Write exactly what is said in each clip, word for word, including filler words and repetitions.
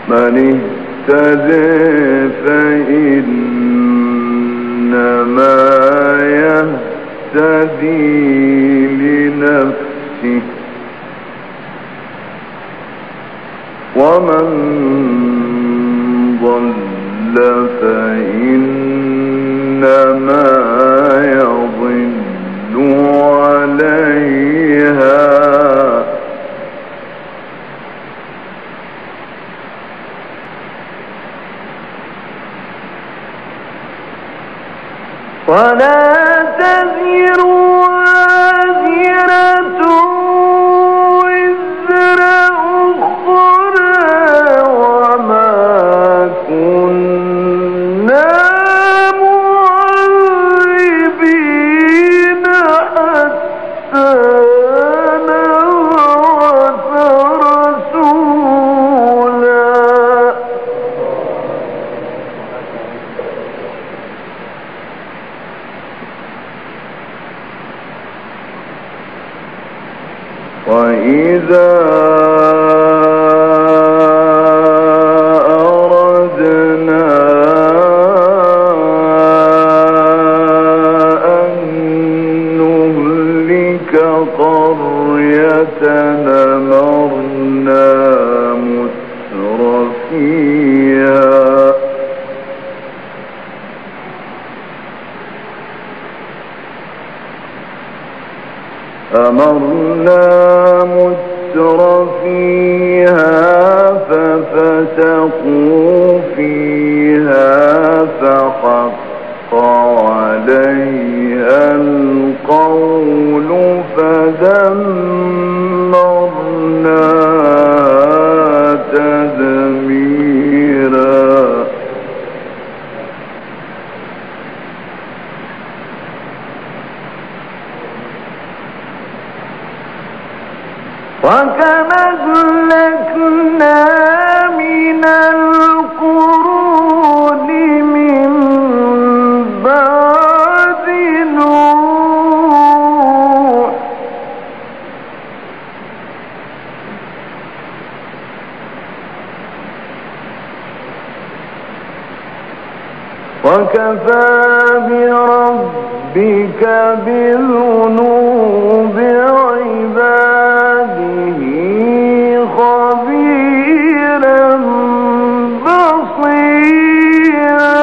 من اهتدى فإنما يهتدي لنفسه ومن ضل فإنما يضل عليها ولا تزر وازرة وزر أخرى وما كنا معذبين حتى نبعث رسولا. وإذا أردنا أن نهلك قرية أمرنا مترفيها أمرنا مترفيها ففسقوا فيها فحق عليها القول فدمرناها تدميرا. وكم أهلكنا من القرون من بعد نوح وكفى بربك بذنوب عباده خبيرا بصيرا.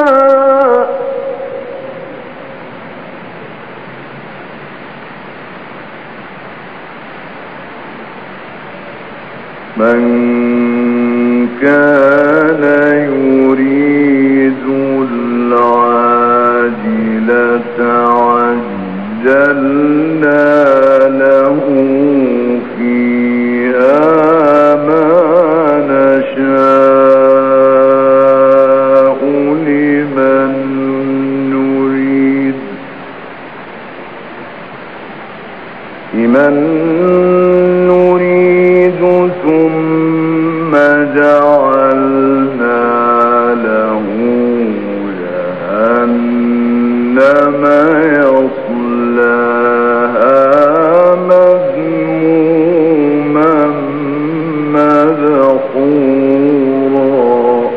من كان يريد العاجلة عجلنا له فيها ما نشاء لمن نريد لمن نريد ثم جعلنا له جهنم يصلاها مذموما مدحورا.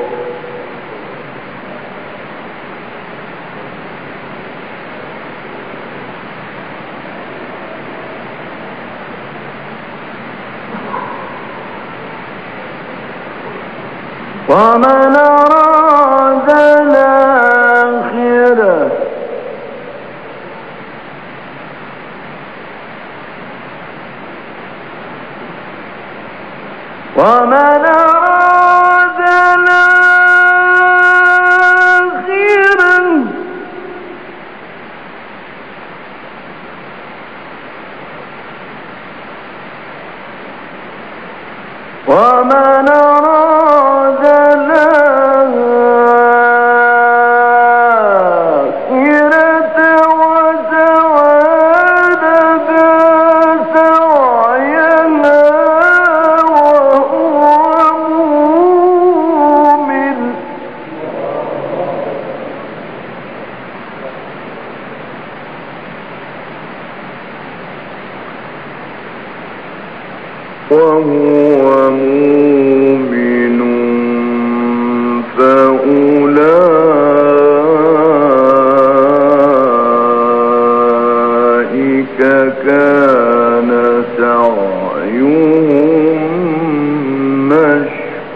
ومن أراد الآخرة ومن أراد الآخرة ومن أراد الآخرة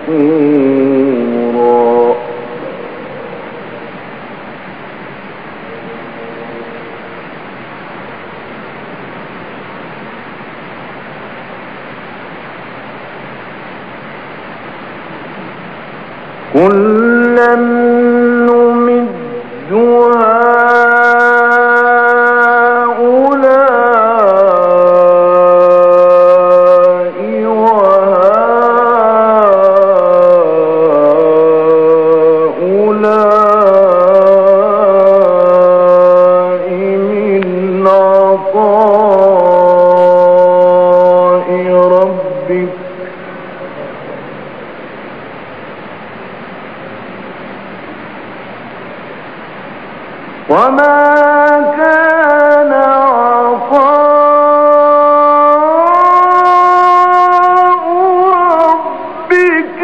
غفورا كلا نمد وما كان عطاء ربك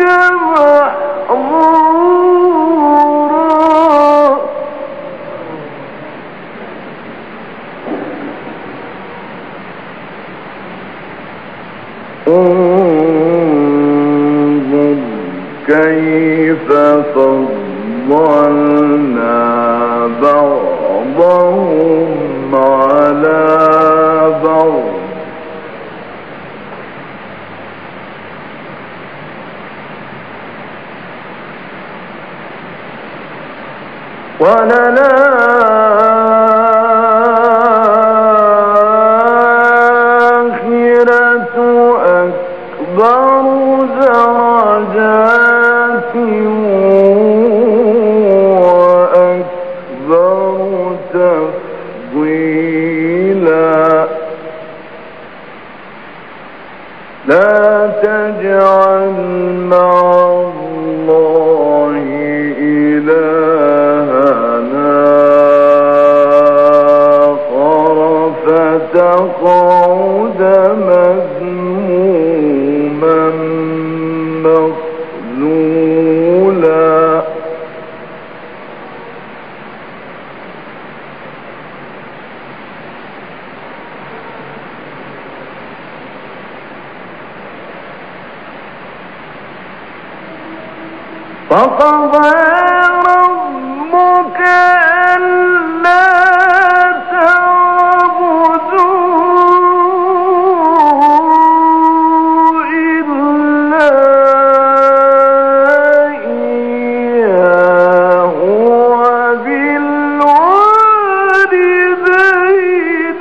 محظورا انظر كيف فضلنا بعضهم على بعض وللآخرة أكبر درجات تفضيلا لا تجعل مع الله إلهنا آخر فتقعد مذموما مخذولا فقضى ربك ألا تعبدوا إلا إياه وبالوالدين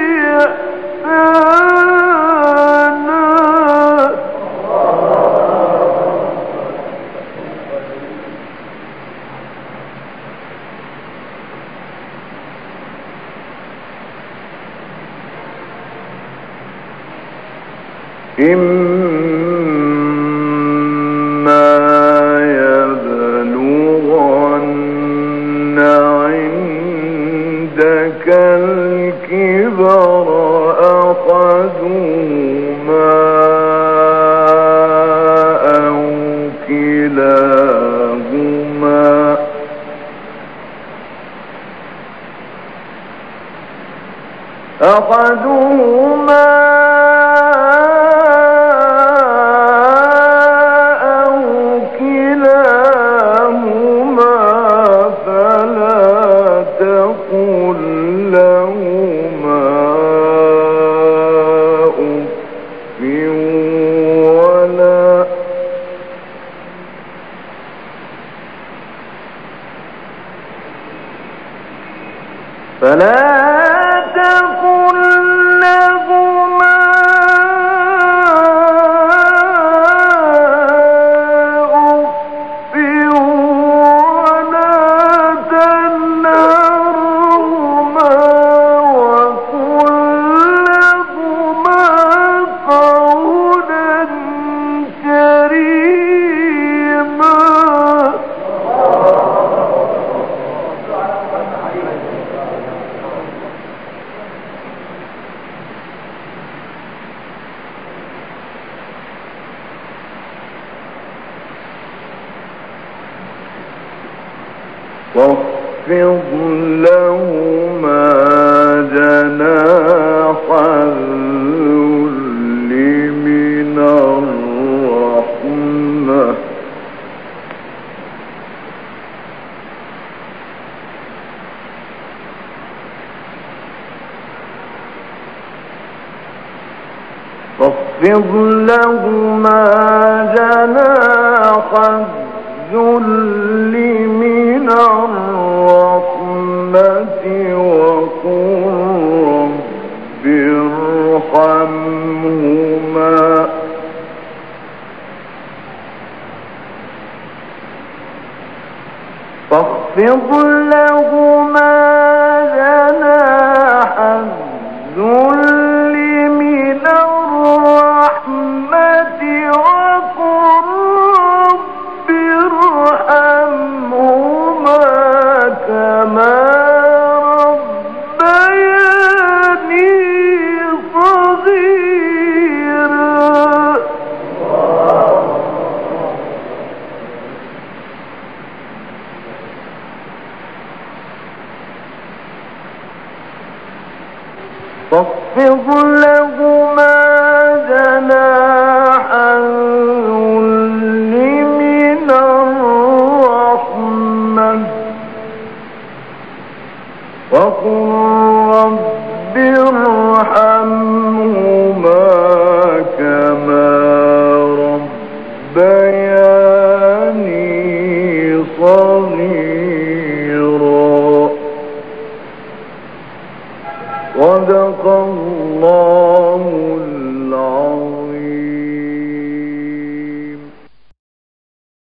إحسانا إما يبلغن عندك الكبر أحدهما أو كلاهما أحدهما فلا تقل لهما أف ولا تنهرهما وقل لهما قولا كريما واخفض لهما جناح الذل من الرحمة واخفض لهما جناح الذل من الرحمة وقل رب ارحمهما فاخفض لهما جناح الذل من الرحمة وقل رب ارحمهما كما ربياني صغيرا فاخفض لهما جناح الذل من الرحمة وقل